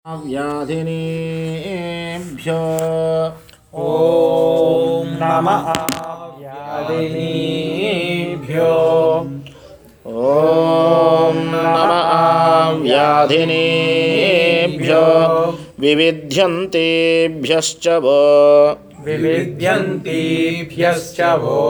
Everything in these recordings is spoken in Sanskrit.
व्याधिनीभ्यो ॐ नमः व्याधिनीभ्यो ॐ नमः व्याधिनीभ्यो विविध्यन्तेभ्यश्च वो विविध्यन्तीभ्यश्च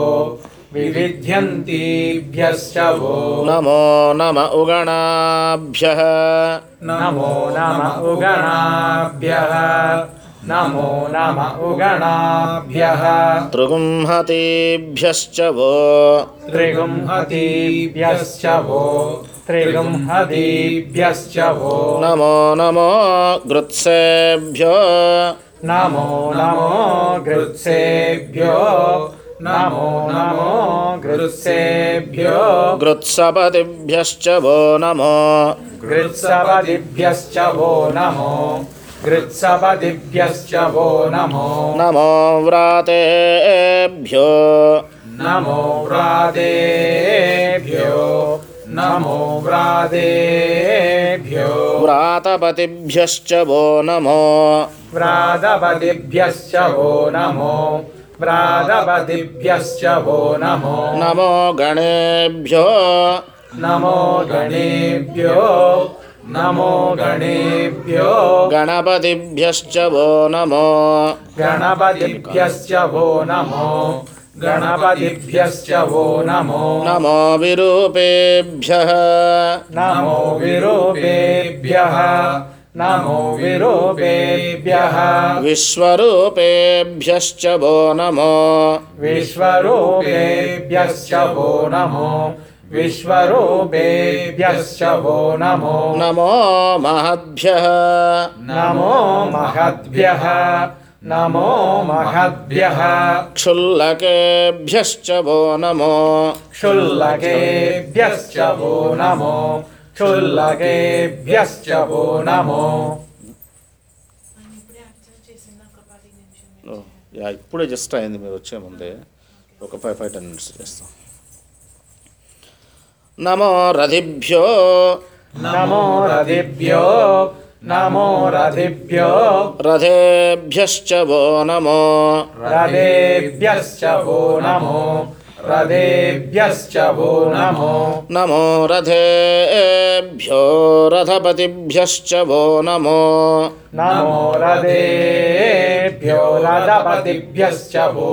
वो नमो नम उगणाभ्यः नमो नम उगणाभ्यः नमो नम उगणाभ्यः त्रिगुंहतेभ्यश्च वो त्रिगुंहतीभ्यश्च वो नमो नमो गृत्सेभ्यो नमो नमो गृत्सेभ्यो नमो नमो गृत्सेभ्यो गृत्सपतिभ्यश्च वो नमो गृत्सपतिभ्यश्च वो नमो नमो व्रातेभ्यो नमो व्रातेभ्यो व्रातपतिभ्यश्च वो नमो व्रातपतिभ्यश्च वो नमो नमो गणेभ्यो गणपतिभ्यश्च वो नमो गणपतिभ्यश्च वो नमो नमो विरूपेभ्यः नमो विरूपेभ्यः विश्वरूपेभ्यश्च वो नमो विश्वरूपेभ्यश्च वो नमो नमो महद्भ्यः नमो महद्भ्यः क्षुल्लकेभ्यश्च वो नमो क्षुल्लकेभ्यश्च वो नमो ఇప్పుడే జస్ట్ అయింది, మీరు వచ్చే ముందే ఒక 5-10 minutes చేస్తాం. నమో రథిభ్యో రథేభ్యశ్చ वो నమో నమో రథేభ్యో రథపతిభ్యశ్చ वो నమో రథపతిభ్యశ్చ वो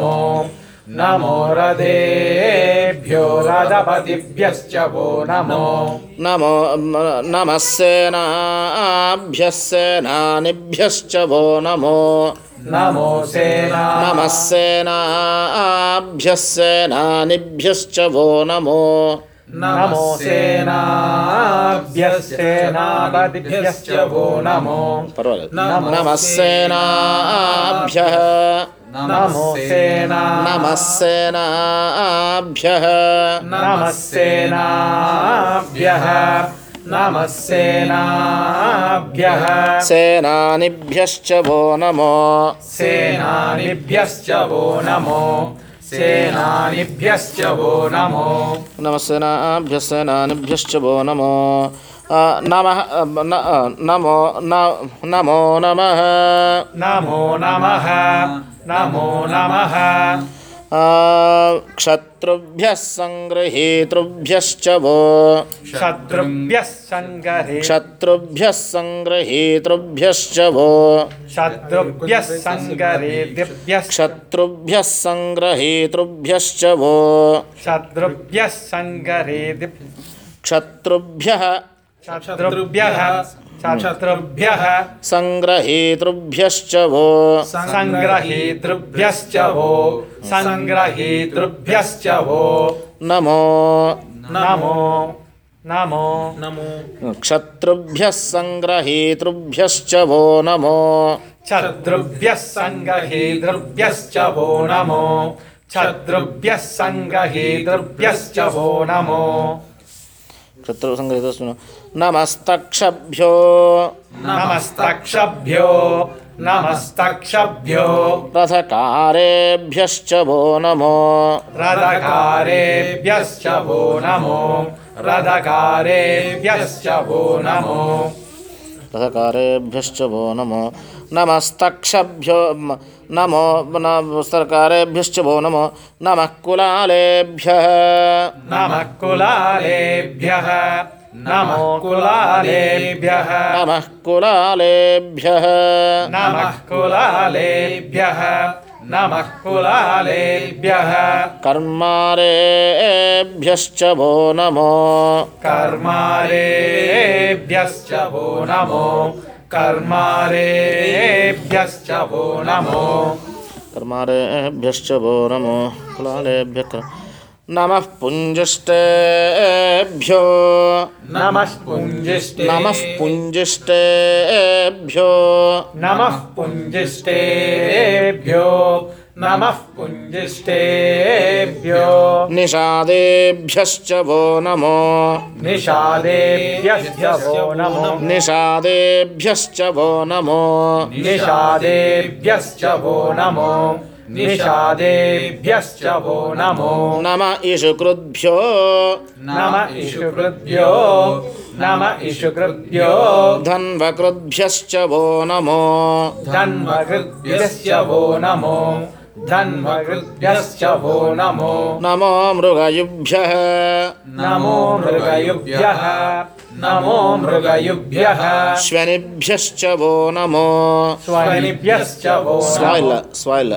నమో నమో నమః సేనాభ్యః సేనానిభ్యశ్చ वो నమో నమో నమః సేనాభ్యః సేనానిభ్యశ్చ वो నమో సేనాభ్యశ్చ वो నమో పర్వాలేదు. నమః సేనాభ్యః నమః సేనాభ్యః సేనానిభ్యశ్చ वो నమో నమః సేనాభ్యః సేనానిభ్యశ్చ वो నమో నమః నమో నమః క్షత్రుభ్యః సంగృహీతృభ్యశ్చ वो క్షత్రుభ్యః సంగృహీతృభ్యశ్చ वो క్షత్రుభ్యః సంగృహీతృభ్యశ్చ वो క్షత్రుభ్యః సంగ్రహీతృభ్యశ్చ वो నమో క్షత్రుభ్యః సంగ్రహీతృభ్యశ్చ वो నమో క్షత్రు సంగ్రహీతృభ్యశ్చ నమస్తక్షభ్యో రథకారేభ్యశ్చ वो నమో रसकारेभ्यश्च वो नमो नमस्तक्षभ्यो नमो नमस्तकारेभ्यश्च वो नमो नमः कुलालेभ्यः नमः कुलालेभ्यः नमो कुलालेभ्यः नमः कुलालेभ्यः नमः कुलालेभ्यः नमः कुलालेभ्यः कर्मारेभ्यश्च वो नमो कर्मारेभ्यश्च वो नमो कर्मारेभ्यश्च वो नमो कर्मारेभ्यश्च वो नमो कुलालेभ्यः नमः पुञ्जिष्टेभ्यो नमः पुञ्जिष्टे नमः पुञ्जिष्टेभ्यो नमः पुञ्जिष्टेभ्यो नमः पुञ्जिष्टेभ्यो निषादेभ्यश्च वो नमो निषादेभ्यश्च वो नमो निषादेभ्यश्च वो नमो निषादेभ्यश्च वो नमो निषादेभ्यश्च वो नमो नम इषुकृद्भ्यो नम इषुकृभ्यो नम इषुकृभ्यो धन्वकृद्भ्यश्च वो नमो धन्वकृभ्यश्च वो नमो धन्वकृभ्यश्च वो नमो नमो मृगयुभ्यः नमो मृगयुभ्यः नमो मृगयुभ्यः श्वनिभ्यश्च वो नमो स्वनिभ्यश्च वो स्वाइल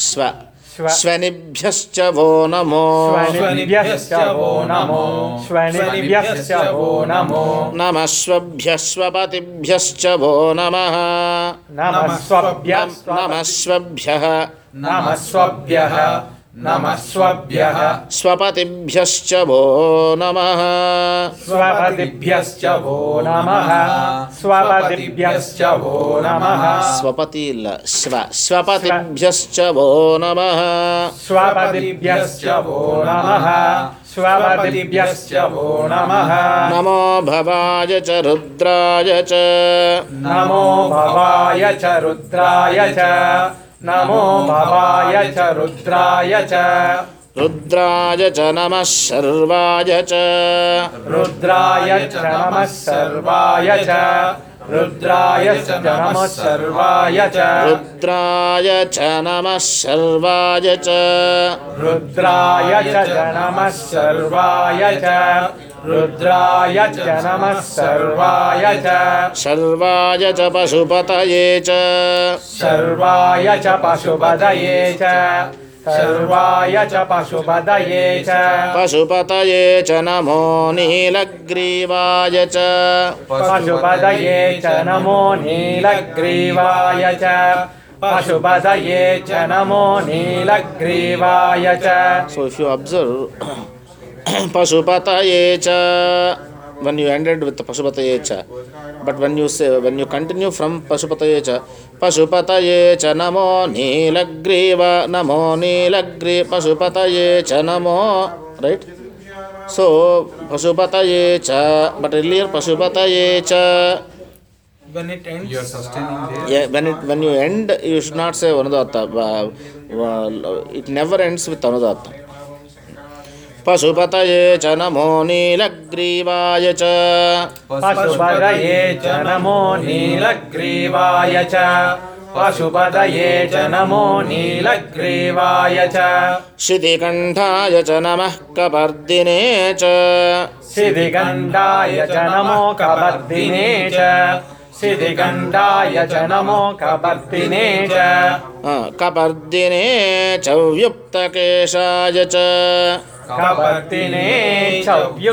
स्वनिभ्यश्च वो नमो स्वनिभ्यश्च वो नमो स्वनिभ्यश्च वो नमो नमः स्वभ्यः स्वपतिभ्यश्च वो नमः नमः स्वभ्यः नमः स्वभ्यः नमः स्वभ्यः नमः स्वभ्यः स्वपतिभ्यश्च वो नमः स्वपतिभ्यश्च वो नमः स्वपतिभ्यश्च वो नमः स्वपति स्वपतिभ्यश्च वो नमः स्वपतिभ्यश्च वो नमः स्वपतिभ्यश्च वो नमः नमो भवाय च रुद्राय च नमो भवाय च रुद्राय च नमो भवाय च रुद्राय च रुद्राय च नमः सर्वाय च रुद्राय च नमः सर्वाय च रुद्राय च नमः सर्वाय च रुद्राय च नमः सर्वाय च रुद्राय च नमः सर्वाय च रुद्राय च नमः सर्वाय च सर्वाय च पशुपतये च सर्वाय च पशुपतये च सर्वाय च पशुपतये च पशुपतये च नमो नीलग्रीवाय च पशुपतये च नमो नीलग्रीवाय च पशुपतये च नमो नीलग्रीवाय च So if you observe Pashupataye cha, when you ended with Pashupataye cha, but when you continue from Pashupataye cha namo nilagri Pashupataye cha namo, right? So Pashupataye cha, but earlier Pashupataye cha. When it ends, you are sustaining there. Yeah, when you end, you should not say Anudatta. It never ends with Anudatta. पशुपतये च नमो नीलग्रीवाय च पशुपतये च नमो नीलग्रीवाय च पशुपतये च नमो नीलग्रीवाय च शितिकण्ठाय च नमः कपर्दिने च शितिकण्ठाय च नमो कपर्दिने च शितिकण्ठाय च नमो कपर्दिने च कपर्दिने च व्युक्तकेशाय च कपर्दिने च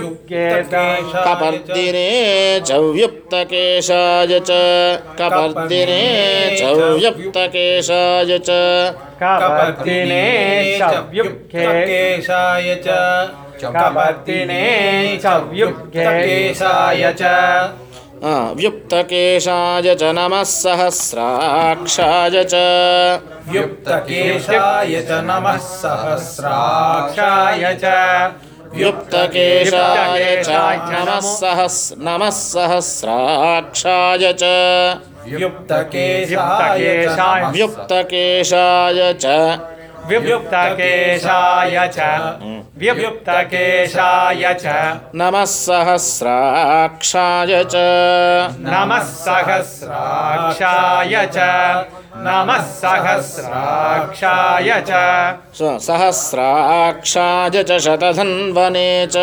कपर्दिने च व्युक्तकेशाय च कपर्दिने च व्युक्तकेशाय च कपर्दिने च व्युक्तकेशाय च कपर्दिने च व्युक्तकेशाय च व्युक्तकेशाय च नमः सहस्राक्षाय च व्युक्तकेशाय च नमः सहस्राक्षाय च व्युक्तकेशाय च नमः सहस्राक्षाय च व्युक्तकेशाय व्युक्तकेशाय च व्युप्तकेशाय च व्युप्तकेशाय च नमः सहस्राक्षाय च नमः सहस्राक्षाय च नमः सहस्राक्षाय च सहस्राक्षाय च शतधन्वने च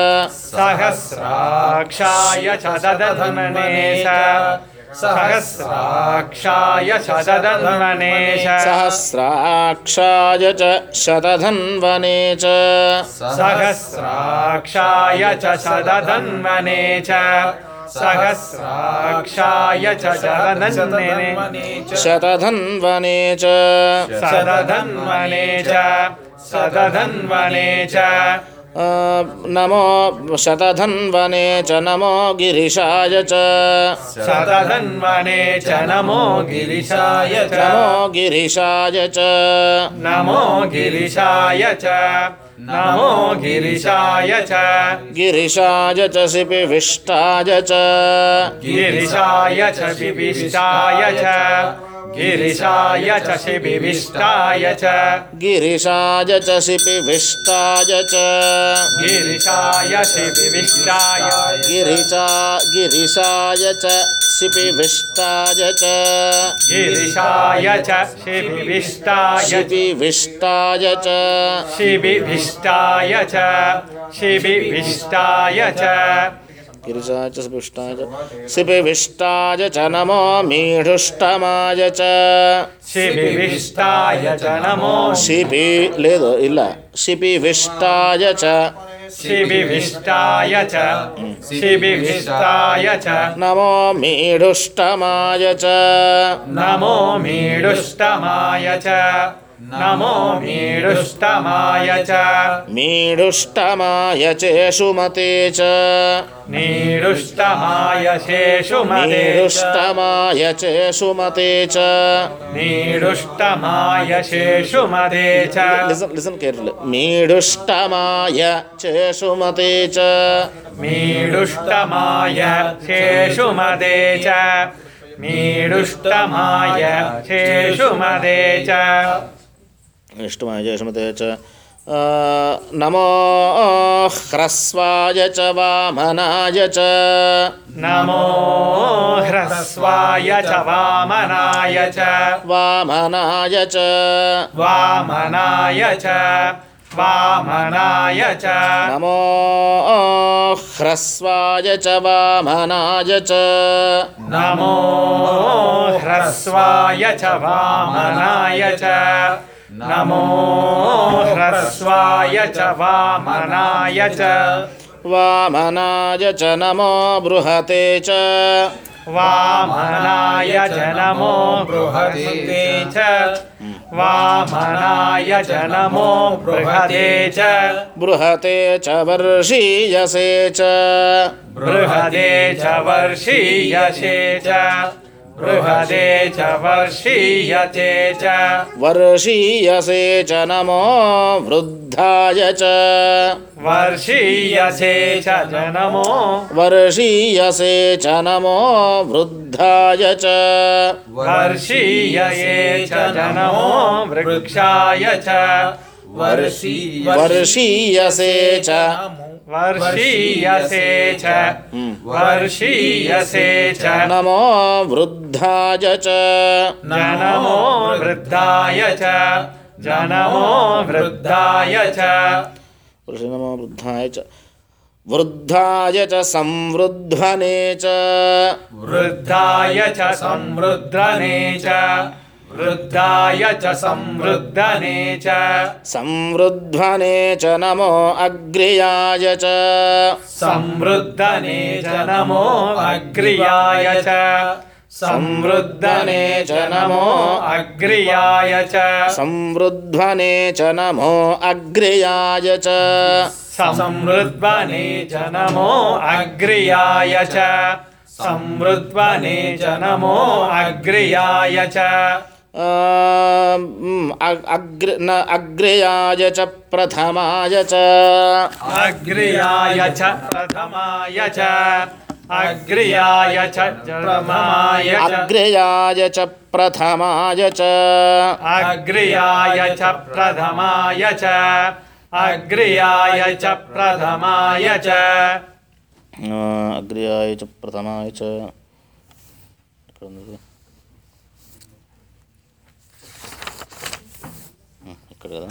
सहस्राक्षाय च दधन्वने च सहस्राक्षाय च दधन्वने च सहस्राक्षाय च शतधन्वने च सहस्राक्षाय च दधन्वने च सहस्राक्षाय च दधन्वने शतधन्वने च सदधन्वने च सदधन्वने च नमो शतधन्वने च नमो गिरिशाय च सदधन्वने च नमो गिरिशाय च नमो गिरिशाय च नमो गिरिशाय च नमो गिरिशाय च गिरिशाय च शिपिविष्टाय च गिरिशाय च विविष्टाय च गिरिशाय च शिविविष्टाय च गिरिशाय च शिपिविष्टाय च गिरिशाय शिविविष्टाय गिरिशाय च शिपिविष्टाय च गिरिशाय च शिविविष्टाय शिपिविष्टाय च शिविविष्टाय च शिविविष्टाय च गिरिशाय च शिपिविष्टाय च नमो मीढुष्टमाय च शिविविष्टाय च नमो शिपि లేదు ఇలా शिपिविष्टाय च शिविविष्टाय च शिविविष्टाय च नमो मीढुष्टमाय च नमो मीडुष्टमाय च नमो मीडुष्टमाय च मीढुष्टमाय चेषुमते च नीडुष्टमाय शेषुमते च मीढुष्टमाय चेषुमते च नीडुष्टमाय शेषुमते च listen carefully मीढुष्टमाय चेषुमते च मीडुष्टमाय शेषुमते च मीडुष्टमाय शेषुमते च इष्टमाय चेषुमते च नमो ह्रस्वाय च वामनाय च नमो ह्रस्वाय च वामनाय च वामनाय च वामनाय च वामनाय च नमो ह्रस्वाय च वामनाय च नमो ह्रस्वाय च वामनाय च नमो ह्रस्वाय च वामनाय च वामनाय च नमो बृहते च वामनाय च नमो बृहते च वामनाय च नमो बृहते च बृहते च वर्षीयसे च बृहते च वर्षीयसे च बृहते च वर्षीयते च वर्षीयसे च नमो वृद्धाय च वर्षीयसे च नमो वर्षीयसे च नमो वृद्धाय च वर्षीयसे च नमो वृक्षाय च वर्षीयसे च वर्षीयसे च वर्षीयसे च नमो वृद्धाय च नमो वृद्धाय च नमो वृद्धाय च नमो वृद्धाय च वृद्धाय च संवृद्धने च वृद्धाय च संवृद्धने च वृद्धाय च संवृद्धने च संवृद्धने च नमो अग्र्याय च संवृद्धने च नमो अग्र्याय च संवृद्धने च नमो अग्र्याय च संवृद्धने च नमो अग्र्याय च संवृद्धने च नमो अग्र्याय च संवृद्धने च नमो अग्र्याय च अग्र्याय च प्रथमाय च अग्र्याय च प्रथमाय च अग्र्याय च प्रथमाय च अग्र्याय च प्रथमाय च अग्र्याय च प्रथमाय च अग्र्याय च प्रथमाय च अग्र्याय च प्रथमाय च ఇక్కడ కదా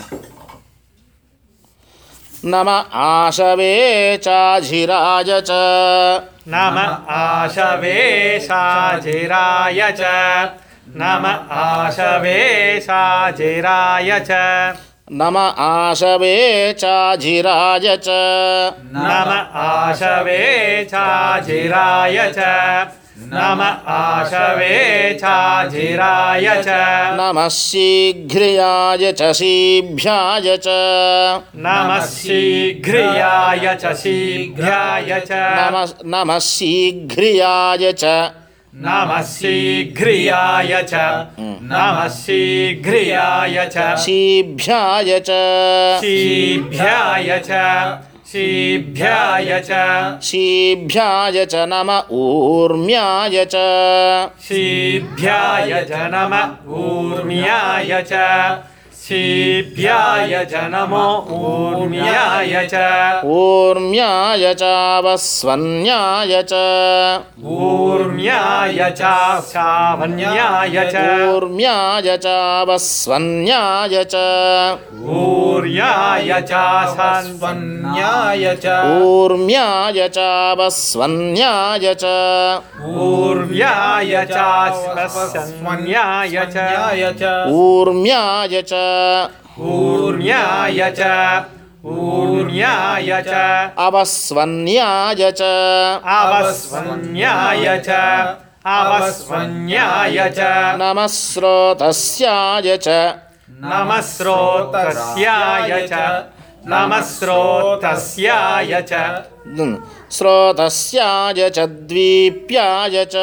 नम आशवे चाजिराय च नम आशवे साजिराय च नम आशवे साजिराय च नम आशवे चाजिराय च नम आशवे चाजिराय च नम आशवे चाजिराय च नमः शीघ्रियाय च शीभ्याय च नमः शीघ्रियाय च शीघ्राय च नमः शीघ्रियाय च नमः शीघ्रियाय च नमः शीघ्रियाय च शीभ्याय च शीभ्याय च शीभ्याय च शीभ्याय च नम ऊर्म्याय च शीभ्याय च नम ऊर्म्याय च शीभ्याय च नमो ऊर्म्याय च ऊर्म्याय चावस्वन्याय च ऊर्म्याय च शावन्याय च ऊर्म्याय चावस्वन्याय च ऊर्याय च शावन्याय च ऊर्म्याय चावस्वन्याय च ऊर्व्याय च शावन्याय च ऊर्म्याय च ऊर्म्याय च ऊर्म्याय च अवस्वन्याय च अवस्वन्याय च अवस्वन्याय च नमः स्रोतस्याय च नमः स्रोतस्याय च नमः स्रोतस्याय च स्रोतस्याय च द्वीप्याय च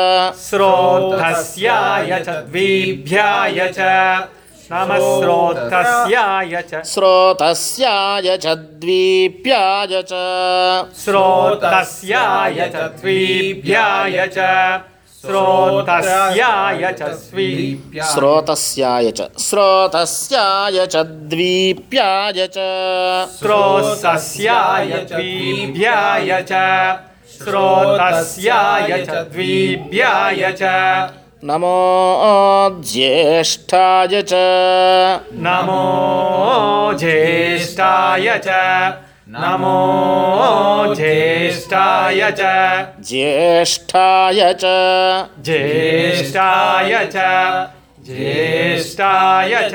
स्रोतस्याय च द्विभ्याय च नमः स्रोतस्याय च स्रोतस्याय च द्वीप्याय च स्रोतस्याय च द्विभ्याय च स्रोतस्याय च स्रोतस्याय च स्रोतस्याय च द्वीप्याय च स्रोतस्याय द्विभ्याय च स्रोतस्याय च द्विभ्याय च नमो ज्येष्ठाय च नमो ज्येष्ठाय च नमो ज्येष्ठाय च ज्येष्ठाय च ज्येष्ठाय च ज्येष्ठाय च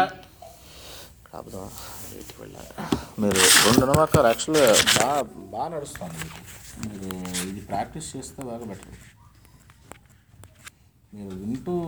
మీరు 2 నమ్మకాలు యాక్చువల్గా బాగా నడుస్తుంది మీరు ఇది ప్రాక్టీస్ చేస్తే బాగా బెటర్ మీరు వింటూ